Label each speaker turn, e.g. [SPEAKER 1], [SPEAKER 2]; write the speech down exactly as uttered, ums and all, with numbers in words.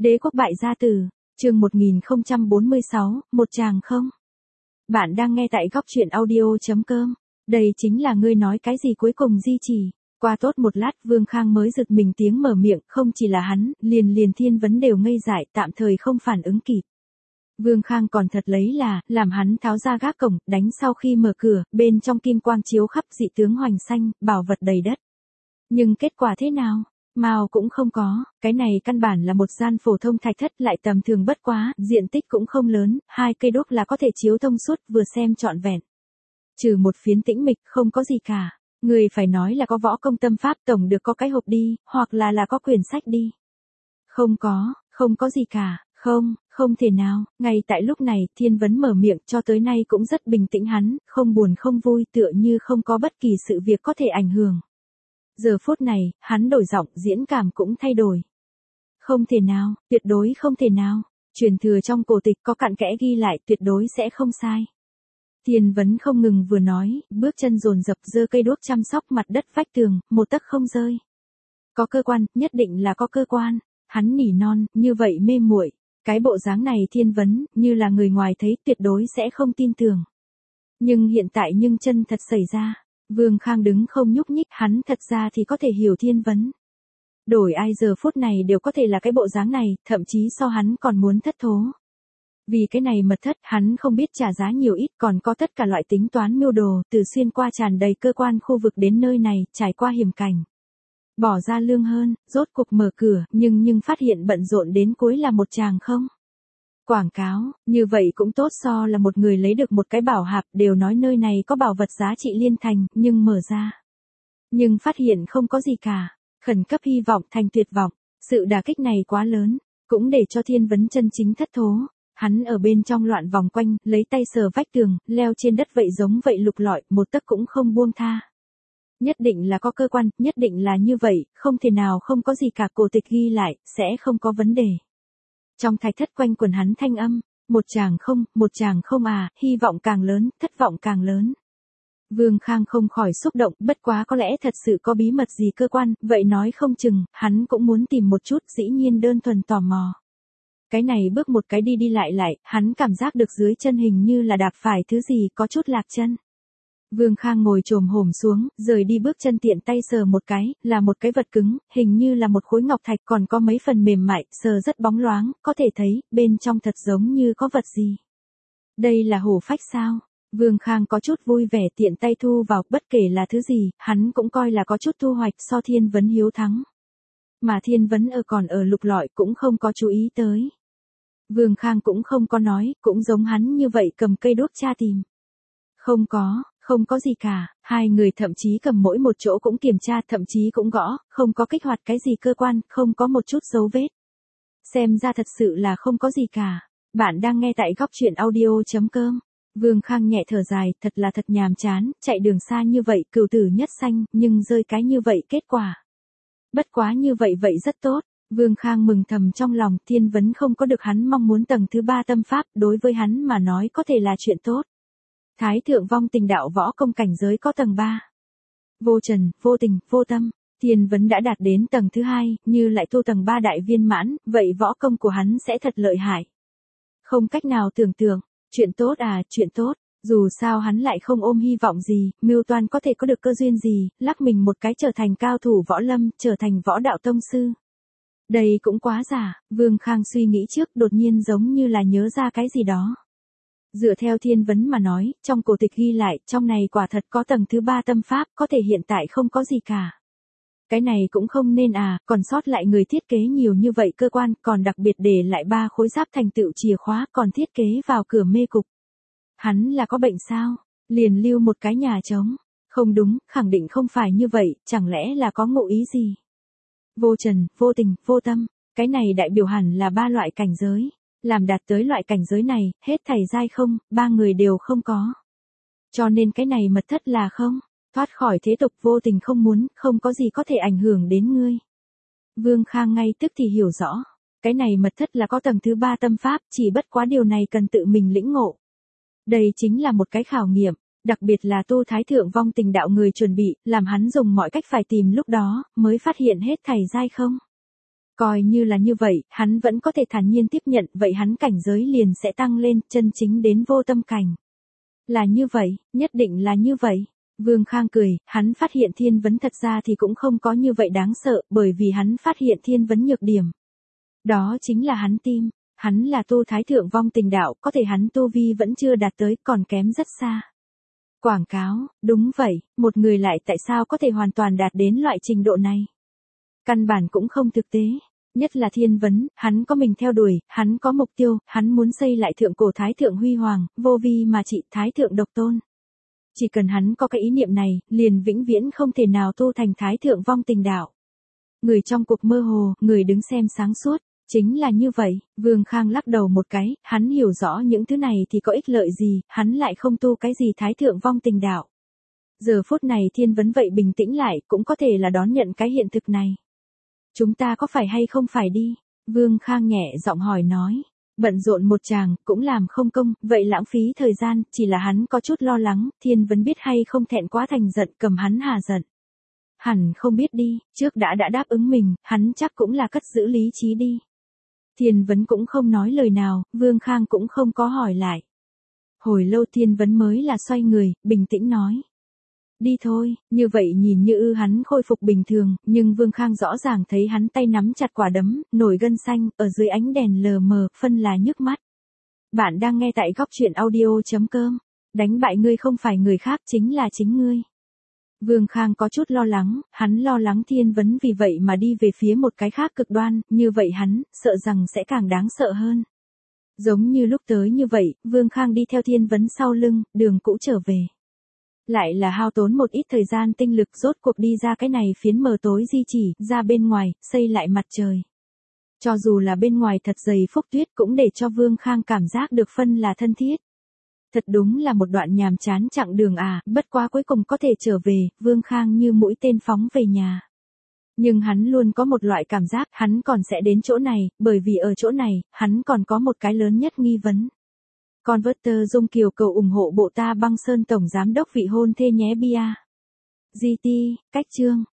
[SPEAKER 1] Đế quốc bại gia tử, chương một nghìn không trăm bốn mươi sáu, một chàng không. Bạn đang nghe tại góc truyện audio chấm com. Đây chính là ngươi nói cái gì cuối cùng di chỉ. Qua tốt một lát Vương Khang mới giật mình tiếng mở miệng, không chỉ là hắn, liền liền Thiên Vấn đều ngây dại, tạm thời không phản ứng kịp. Vương Khang còn thật lấy là, làm hắn tháo ra gác cổng, đánh sau khi mở cửa, bên trong kim quang chiếu khắp dị tướng hoành xanh, bảo vật đầy đất. Nhưng kết quả thế nào? Mao cũng không có, cái này căn bản là một gian phổ thông thạch thất lại tầm thường bất quá, diện tích cũng không lớn, hai cây đuốc là có thể chiếu thông suốt vừa xem trọn vẹn. Trừ một phiến tĩnh mịch không có gì cả, người phải nói là có võ công tâm pháp tổng được có cái hộp đi, hoặc là là có quyển sách đi. Không có, không có gì cả, không, không thể nào, ngay tại lúc này Thiên Vấn mở miệng cho tới nay cũng rất bình tĩnh hắn, không buồn không vui tựa như không có bất kỳ sự việc có thể ảnh hưởng. Giờ phút này, hắn đổi giọng, diễn cảm cũng thay đổi. Không thể nào, tuyệt đối không thể nào. Truyền thừa trong cổ tịch có cặn kẽ ghi lại tuyệt đối sẽ không sai. Thiên Vấn không ngừng vừa nói, bước chân dồn dập giơ cây đuốc chăm sóc mặt đất vách tường, một tấc không rơi. Có cơ quan, nhất định là có cơ quan. Hắn nỉ non, như vậy mê muội. Cái bộ dáng này Thiên Vấn, như là người ngoài thấy tuyệt đối sẽ không tin tưởng. Nhưng hiện tại nhưng chân thật xảy ra. Vương Khang đứng không nhúc nhích, hắn thật ra thì có thể hiểu Thiên Vấn. Đổi ai giờ phút này đều có thể là cái bộ dáng này, thậm chí so hắn còn muốn thất thố. Vì cái này mật thất, hắn không biết trả giá nhiều ít, còn có tất cả loại tính toán mưu đồ, từ xuyên qua tràn đầy cơ quan khu vực đến nơi này, trải qua hiểm cảnh. Bỏ ra lương hơn, rốt cuộc mở cửa, nhưng nhưng phát hiện bận rộn đến cuối là một chàng không. Quảng cáo, như vậy cũng tốt so là một người lấy được một cái bảo hạp, đều nói nơi này có bảo vật giá trị liên thành, nhưng mở ra. Nhưng phát hiện không có gì cả, khẩn cấp hy vọng thành tuyệt vọng, sự đả kích này quá lớn, cũng để cho Thiên Vấn chân chính thất thố. Hắn ở bên trong loạn vòng quanh, lấy tay sờ vách tường, leo trên đất vậy giống vậy lục lọi, một tấc cũng không buông tha. Nhất định là có cơ quan, nhất định là như vậy, không thể nào không có gì cả, cổ tịch ghi lại, sẽ không có vấn đề. Trong thạch thất quanh quần hắn thanh âm, một chàng không, một chàng không à, hy vọng càng lớn, thất vọng càng lớn. Vương Khang không khỏi xúc động, bất quá có lẽ thật sự có bí mật gì cơ quan, vậy nói không chừng, hắn cũng muốn tìm một chút, dĩ nhiên đơn thuần tò mò. Cái này bước một cái đi đi lại lại, hắn cảm giác được dưới chân hình như là đạp phải thứ gì có chút lạc chân. Vương Khang ngồi chồm hổm xuống, rời đi bước chân tiện tay sờ một cái, là một cái vật cứng, hình như là một khối ngọc thạch còn có mấy phần mềm mại, sờ rất bóng loáng, có thể thấy, bên trong thật giống như có vật gì. Đây là hổ phách sao? Vương Khang có chút vui vẻ tiện tay thu vào, bất kể là thứ gì, hắn cũng coi là có chút thu hoạch so Thiên Vấn hiếu thắng. Mà Thiên Vấn ở còn ở lục lọi cũng không có chú ý tới. Vương Khang cũng không có nói, cũng giống hắn như vậy cầm cây đuốc tra tìm. Không có. Không có gì cả, hai người thậm chí cầm mỗi một chỗ cũng kiểm tra, thậm chí cũng gõ, không có kích hoạt cái gì cơ quan, không có một chút dấu vết. Xem ra thật sự là không có gì cả. Bạn đang nghe tại góc truyện audio chấm com. Vương Khang nhẹ thở dài, thật là thật nhàm chán, chạy đường xa như vậy, cửu tử nhất sanh, nhưng rơi cái như vậy kết quả. Bất quá như vậy vậy rất tốt. Vương Khang mừng thầm trong lòng, Thiên Vấn không có được hắn mong muốn tầng thứ ba tâm pháp, đối với hắn mà nói có thể là chuyện tốt. Thái thượng vong tình đạo võ công cảnh giới có tầng ba. Vô trần, vô tình, vô tâm. Thiên Vấn đã đạt đến tầng thứ hai, như lại tu tầng ba đại viên mãn, vậy võ công của hắn sẽ thật lợi hại. Không cách nào tưởng tượng, chuyện tốt à, chuyện tốt, dù sao hắn lại không ôm hy vọng gì, mưu toan có thể có được cơ duyên gì, lắc mình một cái trở thành cao thủ võ lâm, trở thành võ đạo tông sư. Đây cũng quá giả, Vương Khang suy nghĩ trước đột nhiên giống như là nhớ ra cái gì đó. Dựa theo Thiên Vấn mà nói, trong cổ tịch ghi lại, trong này quả thật có tầng thứ ba tâm pháp, có thể hiện tại không có gì cả. Cái này cũng không nên à, còn sót lại người thiết kế nhiều như vậy cơ quan, còn đặc biệt để lại ba khối giáp thành tựu chìa khóa, còn thiết kế vào cửa mê cục. Hắn là có bệnh sao? Liền lưu một cái nhà trống. Không đúng, khẳng định không phải như vậy, chẳng lẽ là có ngụ ý gì? Vô trần, vô tình, vô tâm, cái này đại biểu hẳn là ba loại cảnh giới. Làm đạt tới loại cảnh giới này, hết thảy giai không, ba người đều không có. Cho nên cái này mật thất là không, thoát khỏi thế tục vô tình không muốn, không có gì có thể ảnh hưởng đến ngươi. Vương Khang ngay tức thì hiểu rõ, cái này mật thất là có tầng thứ ba tâm pháp, chỉ bất quá điều này cần tự mình lĩnh ngộ. Đây chính là một cái khảo nghiệm, đặc biệt là tu thái thượng vong tình đạo người chuẩn bị, làm hắn dùng mọi cách phải tìm lúc đó, mới phát hiện hết thảy giai không. Coi như là như vậy, hắn vẫn có thể thản nhiên tiếp nhận, vậy hắn cảnh giới liền sẽ tăng lên, chân chính đến vô tâm cảnh. Là như vậy, nhất định là như vậy. Vương Khang cười, hắn phát hiện Thiên Vấn thật ra thì cũng không có như vậy đáng sợ, bởi vì hắn phát hiện Thiên Vấn nhược điểm. Đó chính là hắn tim, hắn là tu thái thượng vong tình đạo, có thể hắn tu vi vẫn chưa đạt tới, còn kém rất xa. Quảng cáo, đúng vậy, một người lại tại sao có thể hoàn toàn đạt đến loại trình độ này? Căn bản cũng không thực tế. Nhất là Thiên Vấn, hắn có mình theo đuổi, hắn có mục tiêu, hắn muốn xây lại thượng cổ thái thượng huy hoàng, vô vi mà trị thái thượng độc tôn. Chỉ cần hắn có cái ý niệm này, liền vĩnh viễn không thể nào tu thành thái thượng vong tình đạo. Người trong cuộc mơ hồ, người đứng xem sáng suốt, chính là như vậy. Vương Khang lắc đầu một cái, hắn hiểu rõ những thứ này thì có ích lợi gì, hắn lại không tu cái gì thái thượng vong tình đạo. Giờ phút này Thiên Vấn vậy bình tĩnh lại, cũng có thể là đón nhận cái hiện thực này. Chúng ta có phải hay không phải đi? Vương Khang nhẹ giọng hỏi nói. Bận rộn một chàng, cũng làm không công, vậy lãng phí thời gian, chỉ là hắn có chút lo lắng, Thiên Vấn biết hay không thẹn quá thành giận, cầm hắn hà giận. Hẳn không biết đi, trước đã đã đáp ứng mình, hắn chắc cũng là cất giữ lý trí đi. Thiên Vấn cũng không nói lời nào, Vương Khang cũng không có hỏi lại. Hồi lâu Thiên Vấn mới là xoay người, bình tĩnh nói. Đi thôi, như vậy nhìn như ư hắn khôi phục bình thường, nhưng Vương Khang rõ ràng thấy hắn tay nắm chặt quả đấm, nổi gân xanh, ở dưới ánh đèn lờ mờ, phân là nhức mắt. Bạn đang nghe tại góc truyện audio chấm com. Đánh bại ngươi không phải người khác, chính là chính ngươi. Vương Khang có chút lo lắng, hắn lo lắng Thiên Vấn vì vậy mà đi về phía một cái khác cực đoan, như vậy hắn, sợ rằng sẽ càng đáng sợ hơn. Giống như lúc tới như vậy, Vương Khang đi theo Thiên Vấn sau lưng, đường cũ trở về. Lại là hao tốn một ít thời gian tinh lực rốt cuộc đi ra cái này phiến mờ tối di chỉ, ra bên ngoài, xây lại mặt trời. Cho dù là bên ngoài thật dày phúc tuyết cũng để cho Vương Khang cảm giác được phân là thân thiết. Thật đúng là một đoạn nhàm chán chặng đường à, bất quá cuối cùng có thể trở về, Vương Khang như mũi tên phóng về nhà. Nhưng hắn luôn có một loại cảm giác hắn còn sẽ đến chỗ này, bởi vì ở chỗ này, hắn còn có một cái lớn nhất nghi vấn. Converter Dung Kiều cầu ủng hộ bộ ta băng sơn tổng giám đốc vị hôn thê nhé bia. giê tê, cách chương.